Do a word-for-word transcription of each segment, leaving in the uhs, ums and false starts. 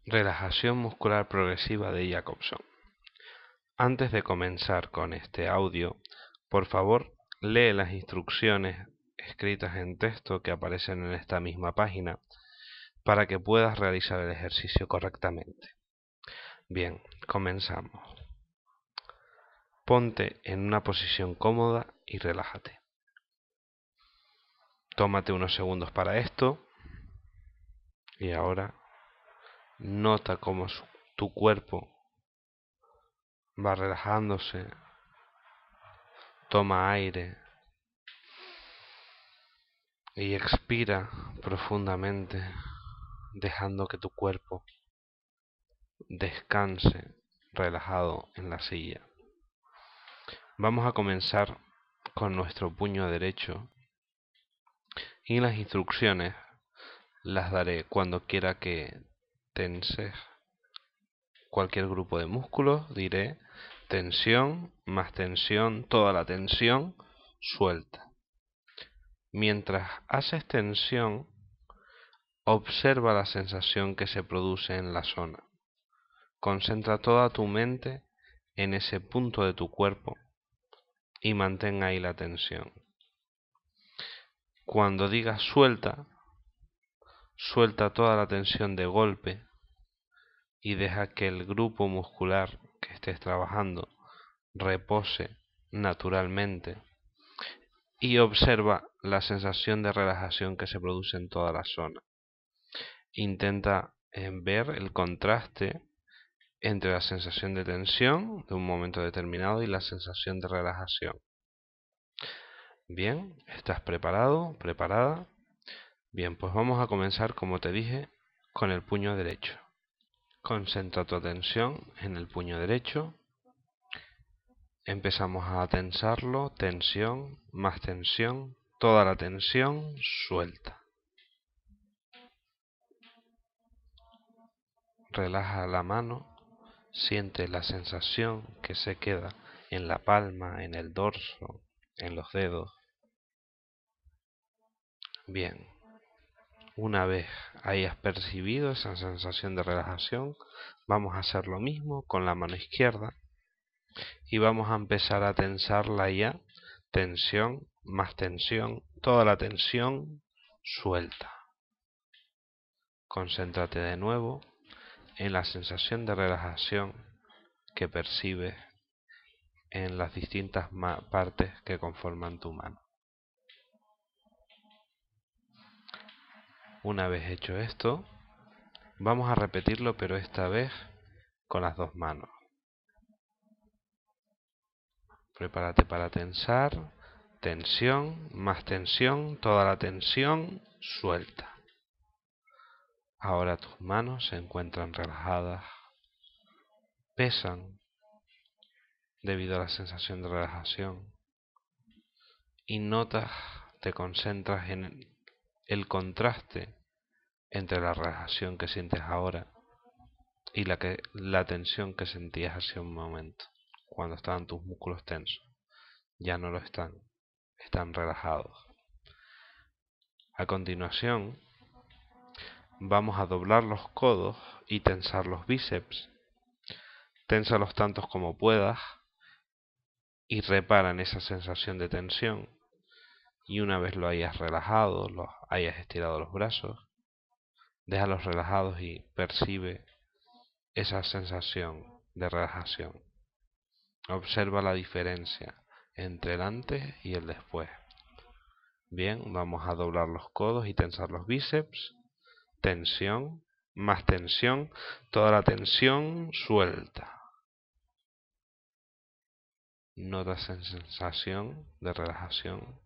Relajación muscular progresiva de Jacobson. Antes de comenzar con este audio, por favor, lee las instrucciones escritas en texto que aparecen en esta misma página para que puedas realizar el ejercicio correctamente. Bien, comenzamos. Ponte en una posición cómoda y relájate. Tómate unos segundos para esto y ahora nota cómo tu cuerpo va relajándose. Toma aire y expira profundamente, dejando que tu cuerpo descanse relajado en la silla. Vamos a comenzar con nuestro puño derecho y las instrucciones las daré cuando quiera que tenses cualquier grupo de músculos. Diré tensión, más tensión, toda la tensión, suelta. Mientras haces tensión, observa la sensación que se produce en la zona. Concentra toda tu mente en ese punto de tu cuerpo y mantén ahí la tensión. Cuando digas suelta, suelta toda la tensión de golpe y deja que el grupo muscular que estés trabajando repose naturalmente y observa la sensación de relajación que se produce en toda la zona. Intenta ver el contraste entre la sensación de tensión de un momento determinado y la sensación de relajación. Bien, ¿estás preparado? ¿Preparada? Bien, pues vamos a comenzar, como te dije, con el puño derecho. Concentra tu atención en el puño derecho. Empezamos a tensarlo, tensión, más tensión, toda la tensión, suelta. Relaja la mano, siente la sensación que se queda en la palma, en el dorso, en los dedos. Bien, una vez hayas percibido esa sensación de relajación, vamos a hacer lo mismo con la mano izquierda y vamos a empezar a tensarla ya. Tensión, más tensión, toda la tensión, suelta. Concéntrate de nuevo en la sensación de relajación que percibes en las distintas partes que conforman tu mano. Una vez hecho esto, vamos a repetirlo, pero esta vez con las dos manos. Prepárate para tensar, tensión, más tensión, toda la tensión, suelta. Ahora tus manos se encuentran relajadas, pesan debido a la sensación de relajación y notas, te concentras en el contraste entre la relajación que sientes ahora y la, que, la tensión que sentías hace un momento, cuando estaban tus músculos tensos. Ya no lo están, están relajados. A continuación, vamos a doblar los codos y tensar los bíceps. Ténsalos tantos como puedas y repara en esa sensación de tensión. Y una vez lo hayas relajado, los hayas estirado los brazos, déjalos relajados y percibe esa sensación de relajación. Observa la diferencia entre el antes y el después. Bien, vamos a doblar los codos y tensar los bíceps. Tensión, más tensión, toda la tensión, suelta. Notas en sensación de relajación.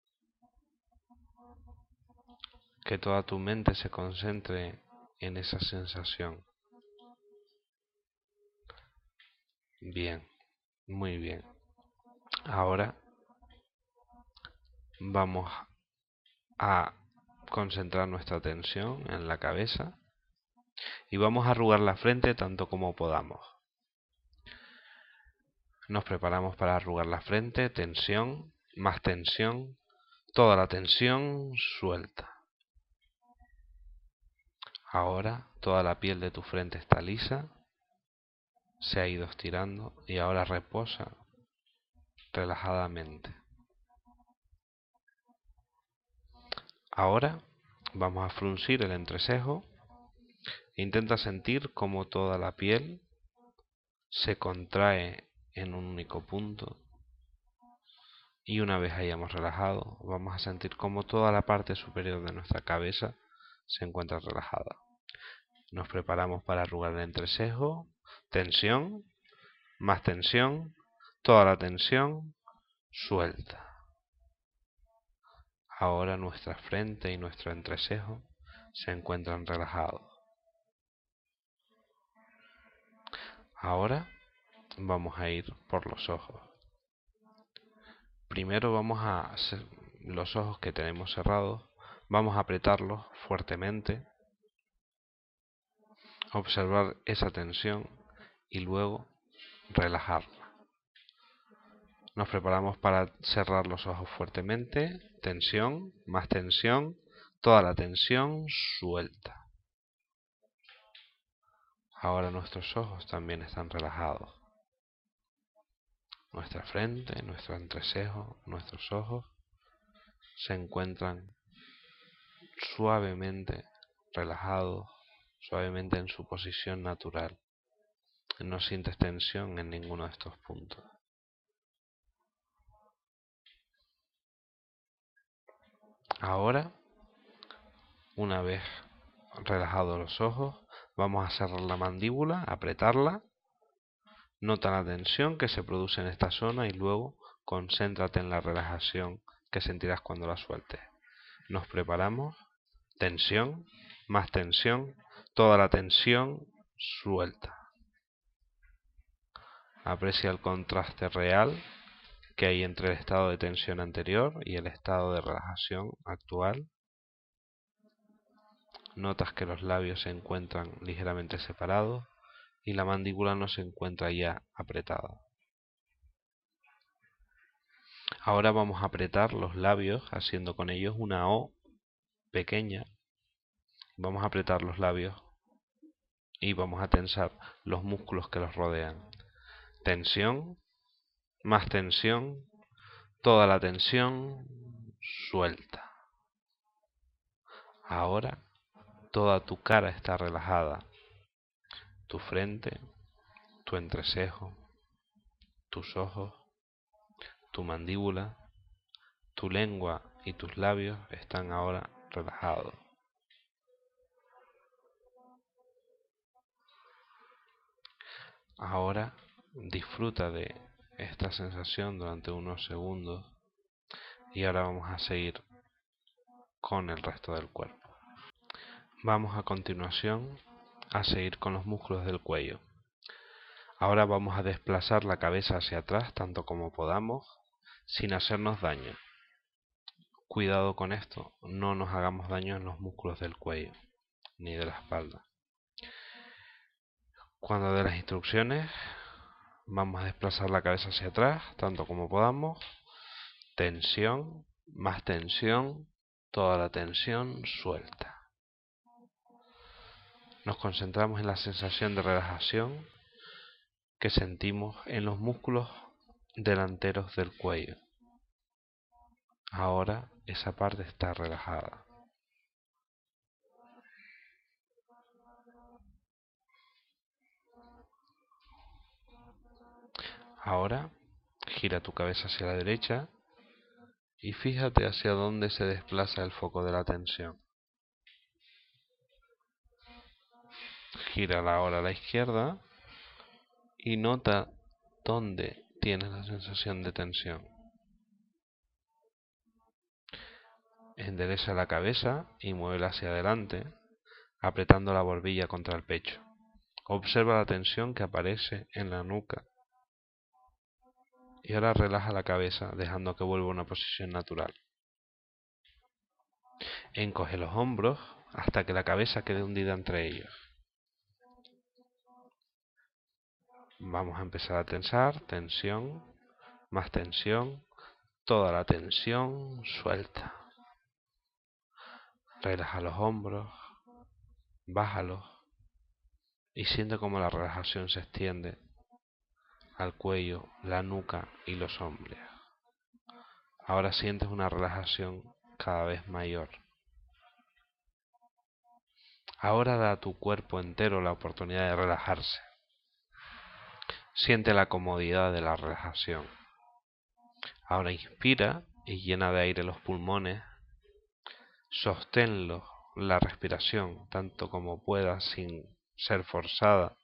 Que toda tu mente se concentre en esa sensación. Bien, muy bien. Ahora vamos a concentrar nuestra atención en la cabeza y vamos a arrugar la frente tanto como podamos. Nos preparamos para arrugar la frente, tensión, más tensión, toda la tensión, suelta. Ahora toda la piel de tu frente está lisa, se ha ido estirando y ahora reposa relajadamente. Ahora vamos a fruncir el entrecejo. Intenta sentir cómo toda la piel se contrae en un único punto. Y una vez hayamos relajado, vamos a sentir cómo toda la parte superior de nuestra cabeza se encuentra relajada. Nos preparamos para arrugar el entrecejo. Tensión, más tensión, toda la tensión suelta. Ahora nuestra frente y nuestro entrecejo se encuentran relajados. Ahora vamos a ir por los ojos. Primero vamos a hacer los ojos que tenemos cerrados, vamos a apretarlos fuertemente, observar esa tensión y luego relajarla. Nos preparamos para cerrar los ojos fuertemente. Tensión, más tensión, toda la tensión suelta. Ahora nuestros ojos también están relajados. Nuestra frente, nuestro entrecejo, nuestros ojos se encuentran suavemente relajados, suavemente en su posición natural. No sientes tensión en ninguno de estos puntos. Ahora, una vez relajados los ojos, vamos a cerrar la mandíbula, apretarla. Nota la tensión que se produce en esta zona y luego concéntrate en la relajación que sentirás cuando la sueltes. Nos preparamos. Tensión, más tensión, toda la tensión suelta. Aprecia el contraste real que hay entre el estado de tensión anterior y el estado de relajación actual. Notas que los labios se encuentran ligeramente separados y la mandíbula no se encuentra ya apretada. Ahora vamos a apretar los labios haciendo con ellos una O pequeña. Vamos a apretar los labios y vamos a tensar los músculos que los rodean. Tensión, más tensión, toda la tensión suelta. Ahora toda tu cara está relajada. Tu frente, tu entrecejo, tus ojos, tu mandíbula, tu lengua y tus labios están ahora relajados. Ahora disfruta de esta sensación durante unos segundos y ahora vamos a seguir con el resto del cuerpo. Vamos a continuación a seguir con los músculos del cuello. Ahora vamos a desplazar la cabeza hacia atrás tanto como podamos sin hacernos daño. Cuidado con esto, no nos hagamos daño en los músculos del cuello ni de la espalda. Cuando dé las instrucciones, vamos a desplazar la cabeza hacia atrás, tanto como podamos. Tensión, más tensión, toda la tensión suelta. Nos concentramos en la sensación de relajación que sentimos en los músculos delanteros del cuello. Ahora esa parte está relajada. Ahora gira tu cabeza hacia la derecha y fíjate hacia dónde se desplaza el foco de la tensión. Gírala ahora a la izquierda y nota dónde tienes la sensación de tensión. Endereza la cabeza y muévela hacia adelante, apretando la barbilla contra el pecho. Observa la tensión que aparece en la nuca. Y ahora relaja la cabeza, dejando que vuelva a una posición natural. Encoge los hombros hasta que la cabeza quede hundida entre ellos. Vamos a empezar a tensar, tensión, más tensión, toda la tensión suelta. Relaja los hombros, bájalos y siente cómo la relajación se extiende al cuello, la nuca y los hombros. Ahora sientes una relajación cada vez mayor. Ahora da a tu cuerpo entero la oportunidad de relajarse. Siente la comodidad de la relajación. Ahora inspira y llena de aire los pulmones. Sosténlo, la respiración, tanto como puedas sin ser forzada.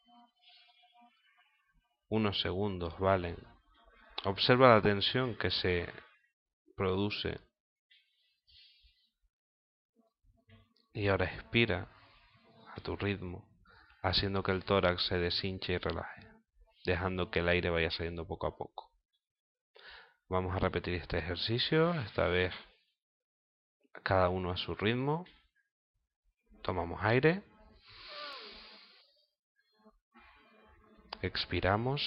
Unos segundos valen. Observa la tensión que se produce. Y ahora expira a tu ritmo, haciendo que el tórax se deshinche y relaje, dejando que el aire vaya saliendo poco a poco. Vamos a repetir este ejercicio, esta vez cada uno a su ritmo. Tomamos aire. Expiramos.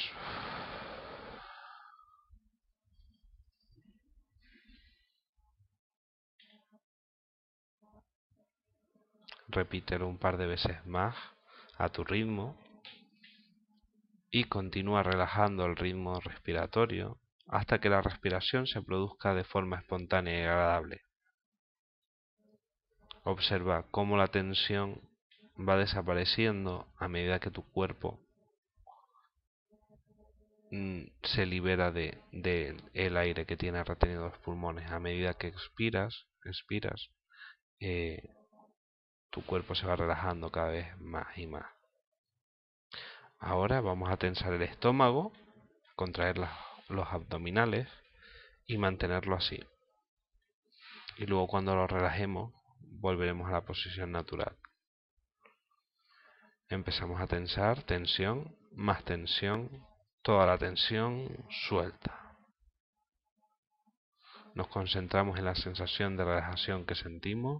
Repítelo un par de veces más a tu ritmo. Y continúa relajando el ritmo respiratorio hasta que la respiración se produzca de forma espontánea y agradable. Observa cómo la tensión va desapareciendo a medida que tu cuerpo se libera de, de el aire que tiene retenido los pulmones. A medida que expiras, expiras, eh, tu cuerpo se va relajando cada vez más y más. Ahora vamos a tensar el estómago, contraer las, los abdominales y mantenerlo así. Y luego cuando lo relajemos, volveremos a la posición natural. Empezamos a tensar, tensión, más tensión, toda la tensión suelta. Nos concentramos en la sensación de relajación que sentimos.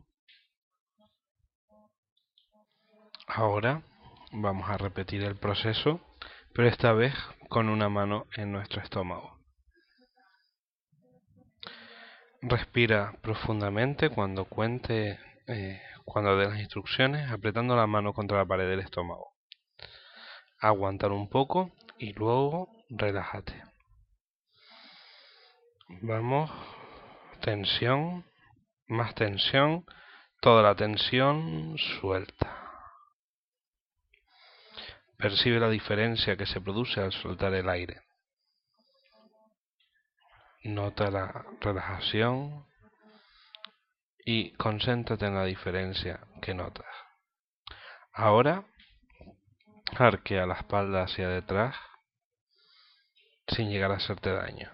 Ahora vamos a repetir el proceso, pero esta vez con una mano en nuestro estómago. Respira profundamente cuando cuente, eh, cuando dé las instrucciones, apretando la mano contra la pared del estómago. Aguantar un poco y luego relájate. Vamos, tensión, más tensión, toda la tensión suelta. Percibe la diferencia que se produce al soltar el aire. Nota la relajación y concéntrate en la diferencia que notas. Ahora, arquea la espalda hacia detrás sin llegar a hacerte daño.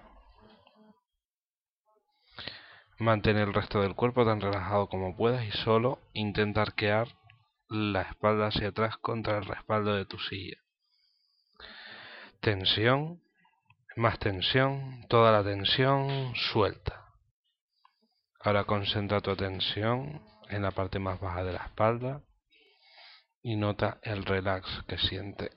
Mantén el resto del cuerpo tan relajado como puedas y solo intenta arquear la espalda hacia atrás contra el respaldo de tu silla. Tensión, más tensión, toda la tensión suelta. Ahora concentra tu atención en la parte más baja de la espalda y nota el relax que siente.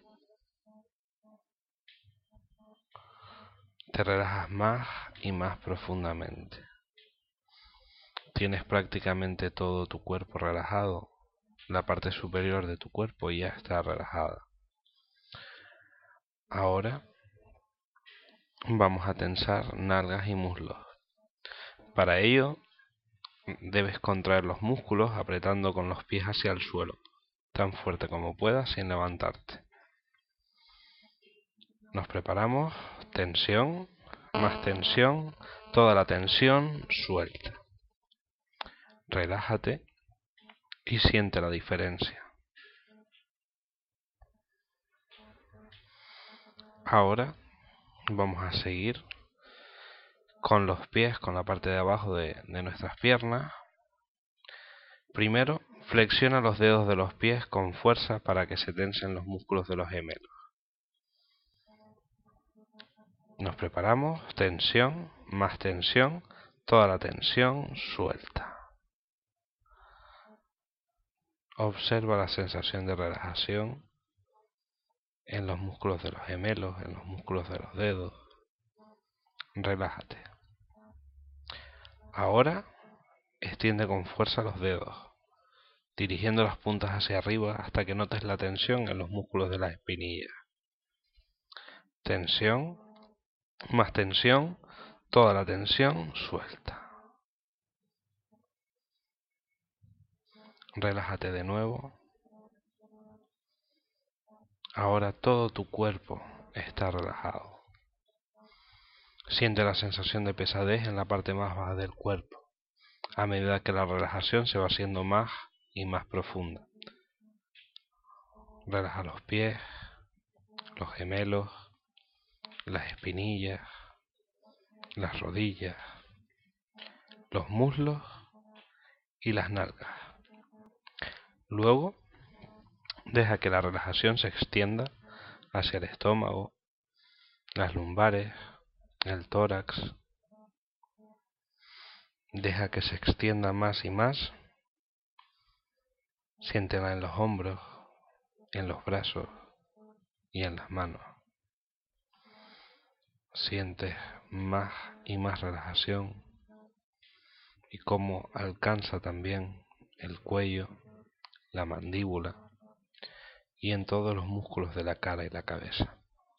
Te relajas más y más profundamente. Tienes prácticamente todo tu cuerpo relajado. La parte superior de tu cuerpo ya está relajada. Ahora vamos a tensar nalgas y muslos. Para ello debes contraer los músculos apretando con los pies hacia el suelo, tan fuerte como puedas sin levantarte. Nos preparamos, tensión, más tensión, toda la tensión suelta. Relájate y siente la diferencia. Ahora vamos a seguir con los pies, con la parte de abajo de, de nuestras piernas. Primero, flexiona los dedos de los pies con fuerza para que se tensen los músculos de los gemelos. Nos preparamos, tensión, más tensión, toda la tensión suelta. Observa la sensación de relajación en los músculos de los gemelos, en los músculos de los dedos. Relájate. Ahora extiende con fuerza los dedos. dirigiendo las puntas hacia arriba hasta que notes la tensión en los músculos de las espinillas. Tensión, más tensión, toda la tensión suelta. Relájate de nuevo. Ahora todo tu cuerpo está relajado. Siente la sensación de pesadez en la parte más baja del cuerpo, a medida que la relajación se va haciendo más y más profunda. Relaja los pies, los gemelos, las espinillas, las rodillas, los muslos y las nalgas. Luego, deja que la relajación se extienda hacia el estómago, las lumbares, el tórax. Deja que se extienda más y más. Siéntela en los hombros, en los brazos y en las manos. Sientes más y más relajación y cómo alcanza también el cuello, la mandíbula y en todos los músculos de la cara y la cabeza.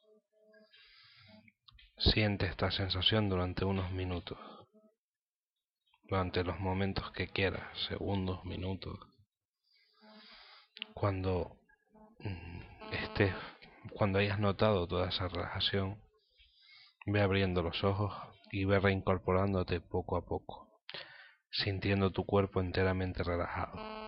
Siente esta sensación durante unos minutos, durante los momentos que quieras, segundos, minutos. Cuando estés, cuando hayas notado toda esa relajación, ve abriendo los ojos y ve reincorporándote poco a poco, sintiendo tu cuerpo enteramente relajado.